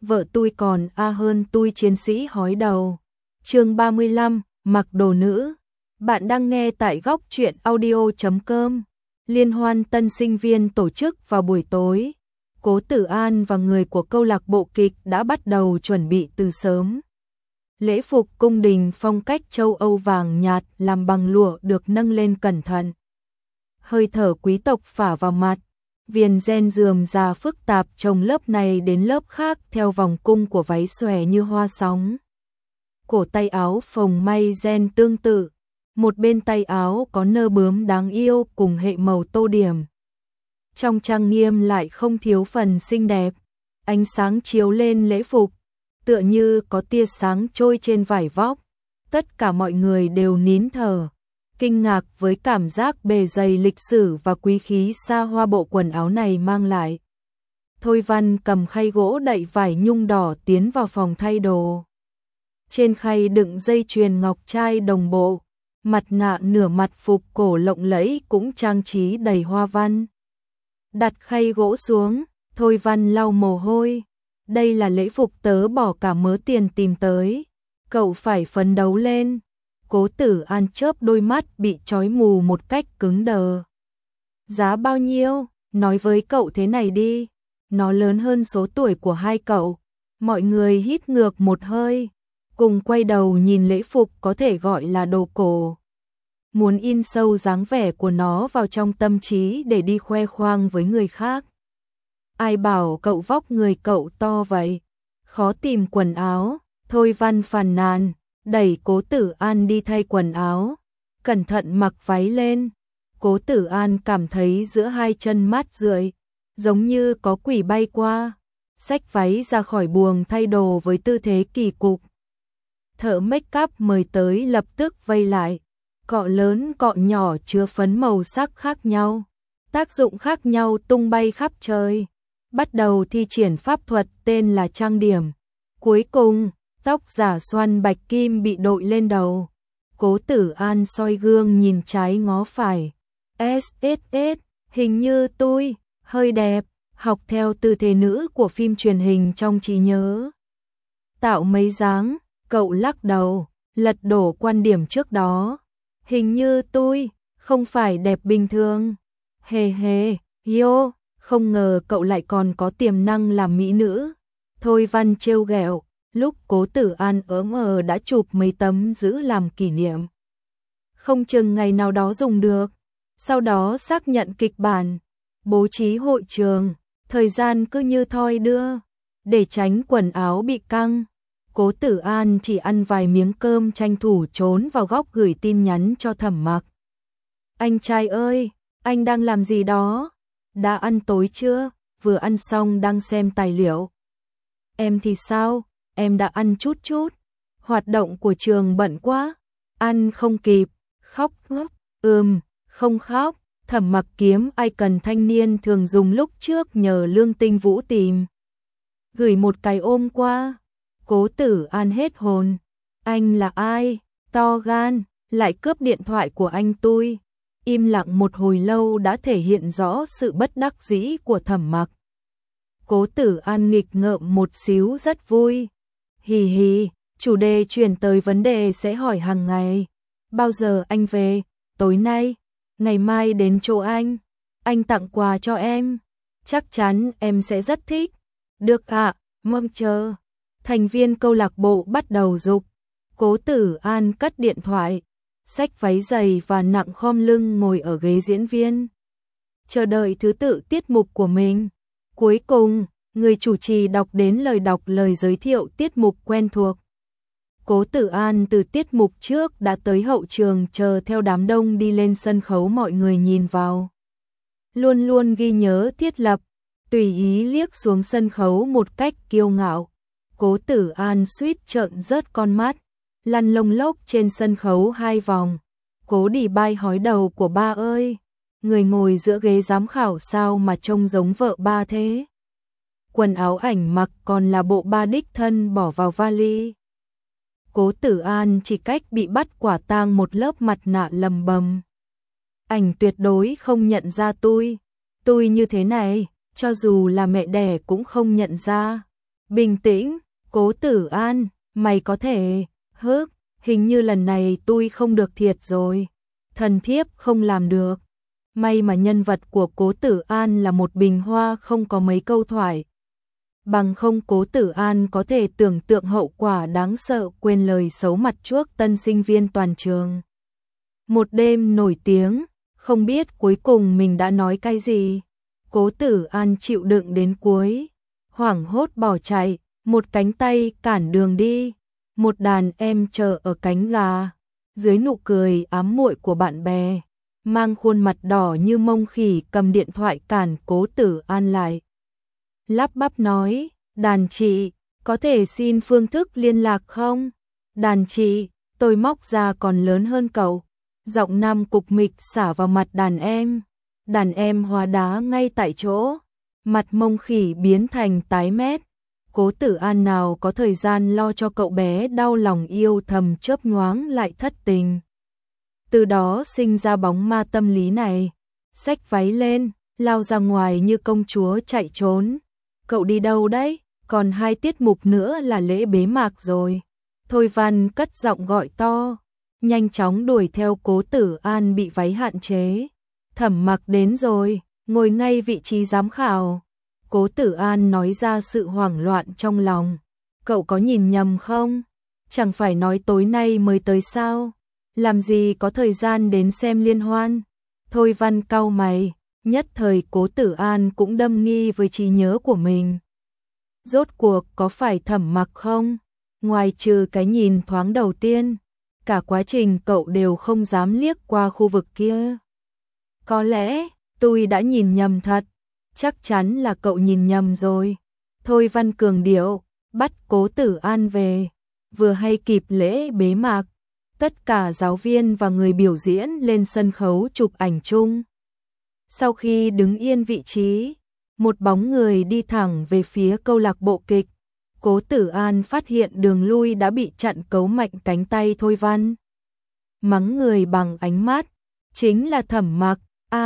vợ tôi còn hơn tôi chiến sĩ hói đầu. Chương 35, mặc đồ nữ. Bạn đang nghe tại góc truyện audio.com. Liên hoan tân sinh viên tổ chức vào buổi tối. Cố Tử An và người của câu lạc bộ kịch đã bắt đầu chuẩn bị từ sớm. Lễ phục cung đình phong cách châu Âu vàng nhạt làm bằng lụa được nâng lên cẩn thận. Hơi thở quý tộc phả vào mặt. Viền ren rườm rà phức tạp trồng lớp này đến lớp khác theo vòng cung của váy xòe như hoa sóng. Cổ tay áo phồng may ren tương tự. Một bên tay áo có nơ bướm đáng yêu cùng hệ màu tô điểm. Trong trang nghiêm lại không thiếu phần xinh đẹp. Ánh sáng chiếu lên lễ phục, tựa như có tia sáng trôi trên vải vóc. Tất cả mọi người đều nín thở, kinh ngạc với cảm giác bề dày lịch sử và quý khí xa hoa bộ quần áo này mang lại. Thôi Văn cầm khay gỗ đậy vải nhung đỏ tiến vào phòng thay đồ. Trên khay đựng dây chuyền ngọc trai đồng bộ, mặt nạ nửa mặt phục cổ lộng lẫy cũng trang trí đầy hoa văn. Đặt khay gỗ xuống, Thôi Văn lau mồ hôi. Đây là lễ phục tớ bỏ cả mớ tiền tìm tới. Cậu phải phấn đấu lên. Cố Tử An chớp đôi mắt bị trói mù một cách cứng đờ. Giá bao nhiêu? Nói với cậu thế này đi. Nó lớn hơn số tuổi của hai cậu. Mọi người hít ngược một hơi, cùng quay đầu nhìn lễ phục có thể gọi là đồ cổ. Muốn in sâu dáng vẻ của nó vào trong tâm trí để đi khoe khoang với người khác. Ai bảo cậu vóc người cậu to vậy? Khó tìm quần áo. Thôi Văn phàn nàn, đẩy Cố Tử An đi thay quần áo, cẩn thận mặc váy lên. Cố Tử An cảm thấy giữa hai chân mát rượi, giống như có quỷ bay qua. Xách váy ra khỏi buồng thay đồ với tư thế kỳ cục. Thợ make up mời tới lập tức vây lại. Cọ lớn cọ nhỏ chứa phấn màu sắc khác nhau, tác dụng khác nhau tung bay khắp trời. Bắt đầu thi triển pháp thuật tên là trang điểm. Cuối cùng, tóc giả xoăn bạch kim bị đội lên đầu. Cố Tử An soi gương nhìn trái ngó phải. SSS, hình như tôi hơi đẹp, học theo tư thế nữ của phim truyền hình trong trí nhớ. Tạo mấy dáng, cậu lắc đầu, lật đổ quan điểm trước đó. Hình như tôi không phải đẹp bình thường. Hề hề, yo, không ngờ cậu lại còn có tiềm năng làm mỹ nữ. Thôi Văn trêu ghẹo, lúc Cố Tử An đã chụp mấy tấm giữ làm kỷ niệm. Không chừng ngày nào đó dùng được. Sau đó xác nhận kịch bản, bố trí hội trường, thời gian cứ như thoi đưa, để tránh quần áo bị căng. Cố Tử An chỉ ăn vài miếng cơm tranh thủ trốn vào góc gửi tin nhắn cho Thẩm Mặc. Anh trai ơi, anh đang làm gì đó? Đã ăn tối chưa? Vừa ăn xong đang xem tài liệu. Em thì sao? Em đã ăn chút chút. Hoạt động của trường bận quá. Ăn không kịp. Khóc ngốc. Không khóc. Thẩm Mặc kiếm icon thanh niên thường dùng lúc trước nhờ Lương Tinh Vũ tìm. Gửi một cái ôm qua. Cố Tử An hết hồn. Anh là ai? To gan, lại cướp điện thoại của anh tôi. Im lặng một hồi lâu đã thể hiện rõ sự bất đắc dĩ của Thẩm Mặc. Cố Tử An nghịch ngợm một xíu rất vui. Hì hì, chủ đề chuyển tới vấn đề sẽ hỏi hàng ngày. Bao giờ anh về? Tối nay? Ngày mai đến chỗ anh? Anh tặng quà cho em. Chắc chắn em sẽ rất thích. Được ạ, mong chờ. Thành viên câu lạc bộ bắt đầu giục. Cố Tử An cất điện thoại, xách váy dày và nặng khom lưng ngồi ở ghế diễn viên, chờ đợi thứ tự tiết mục của mình. Cuối cùng, người chủ trì đọc đến lời giới thiệu tiết mục quen thuộc. Cố Tử An từ tiết mục trước đã tới hậu trường chờ theo đám đông đi lên sân khấu, mọi người nhìn vào. Luôn luôn ghi nhớ thiết lập, tùy ý liếc xuống sân khấu một cách kiêu ngạo. Cố Tử An suýt trợn rớt con mắt, lăn lông lốc trên sân khấu 2 vòng. Cố Đỉ Bai hói đầu của ba ơi, người ngồi giữa ghế giám khảo sao mà trông giống vợ ba thế? Quần áo ảnh mặc còn là bộ ba đích thân bỏ vào vali. Cố Tử An chỉ cách bị bắt quả tang một lớp mặt nạ lầm bầm. Ảnh tuyệt đối không nhận ra tôi như thế này, cho dù là mẹ đẻ cũng không nhận ra. Bình tĩnh, Cố Tử An, mày có thể, hình như lần này tôi không được thiệt rồi. Thần thiếp không làm được. May mà nhân vật của Cố Tử An là một bình hoa không có mấy câu thoại. Bằng không Cố Tử An có thể tưởng tượng hậu quả đáng sợ, quên lời xấu mặt chuốc tân sinh viên toàn trường. Một đêm nổi tiếng, không biết cuối cùng mình đã nói cái gì. Cố Tử An chịu đựng đến cuối, hoảng hốt bỏ chạy, một cánh tay cản đường đi, một đàn em chờ ở cánh gà. Dưới nụ cười ám muội của bạn bè, mang khuôn mặt đỏ như mông khỉ cầm điện thoại cản Cố Tử An lại. Lắp bắp nói, đàn chị, có thể xin phương thức liên lạc không? Đàn chị, tôi móc ra còn lớn hơn cậu. Giọng nam cục mịch xả vào mặt đàn em. Đàn em hóa đá ngay tại chỗ. Mặt mông khỉ biến thành tái mét. Cố Tử An nào có thời gian lo cho cậu bé đau lòng yêu thầm chớp nhoáng lại thất tình. Từ đó sinh ra bóng ma tâm lý này. Xách váy lên, lao ra ngoài như công chúa chạy trốn. Cậu đi đâu đấy? Còn 2 tiết mục nữa là lễ bế mạc rồi. Thôi Văn cất giọng gọi to, nhanh chóng đuổi theo Cố Tử An bị váy hạn chế. Thẩm Mặc đến rồi, ngồi ngay vị trí giám khảo. Cố Tử An nói ra sự hoảng loạn trong lòng. Cậu có nhìn nhầm không? Chẳng phải nói tối nay mới tới sao? Làm gì có thời gian đến xem liên hoan? Thôi Văn cau mày, nhất thời Cố Tử An cũng đâm nghi với trí nhớ của mình. Rốt cuộc có phải Thẩm Mặc không? Ngoài trừ cái nhìn thoáng đầu tiên, cả quá trình cậu đều không dám liếc qua khu vực kia. Có lẽ, tôi đã nhìn nhầm thật. Chắc chắn là cậu nhìn nhầm rồi. Thôi Văn cường điệu, bắt Cố Tử An về. Vừa hay kịp lễ bế mạc, tất cả giáo viên và người biểu diễn lên sân khấu chụp ảnh chung. Sau khi đứng yên vị trí, một bóng người đi thẳng về phía câu lạc bộ kịch. Cố Tử An phát hiện đường lui đã bị chặn cấu mạnh cánh tay Thôi Văn. Mắng người bằng ánh mắt, chính là Thẩm Mặc.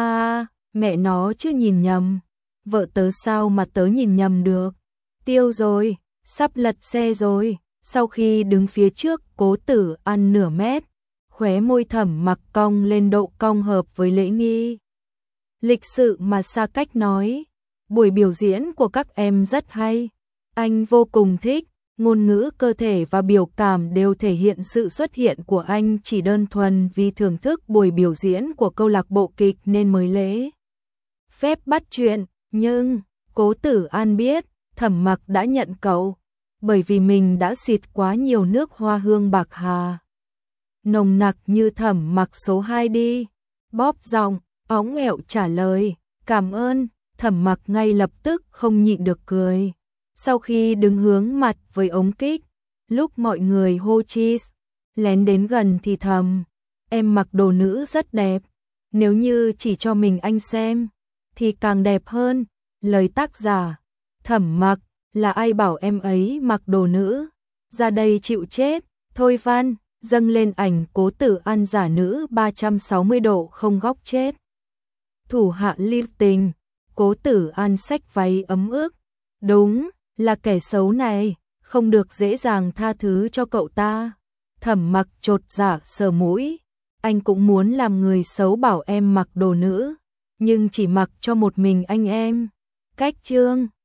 Mẹ nó chứ nhìn nhầm. Vợ tớ sao mà tớ nhìn nhầm được. Tiêu rồi, sắp lật xe rồi. Sau khi đứng phía trước Cố Tử An nửa mét, khóe môi Thẩm Mặc cong lên độ cong hợp với lễ nghi. Lịch sự mà xa cách nói, buổi biểu diễn của các em rất hay. Anh vô cùng thích, ngôn ngữ cơ thể và biểu cảm đều thể hiện sự xuất hiện của anh chỉ đơn thuần vì thưởng thức buổi biểu diễn của câu lạc bộ kịch nên mới lễ phép bắt chuyện. Nhưng, Cố Tử An biết, Thẩm Mặc đã nhận cậu, bởi vì mình đã xịt quá nhiều nước hoa hương bạc hà. Nồng nặc như Thẩm Mặc số 2 đi. Bóp giọng, óng ẹo trả lời, cảm ơn. Thẩm Mặc ngay lập tức không nhịn được cười. Sau khi đứng hướng mặt với ống kích, lúc mọi người hô cheese, lén đến gần thì thầm, em mặc đồ nữ rất đẹp. Nếu như chỉ cho mình anh xem, thì càng đẹp hơn. Lời tác giả, Thẩm Mặc, là ai bảo em ấy mặc đồ nữ? Ra đây chịu chết. Thôi Văn, dâng lên ảnh Cố Tử An giả nữ 360 độ không góc chết. Thủ hạ lưu tình, Cố Tử An xách váy ấm ức. Đúng, là kẻ xấu này, không được dễ dàng tha thứ cho cậu ta. Thẩm Mặc chột dạ sờ mũi. Anh cũng muốn làm người xấu bảo em mặc đồ nữ, nhưng chỉ mặc cho một mình anh em. Cách chương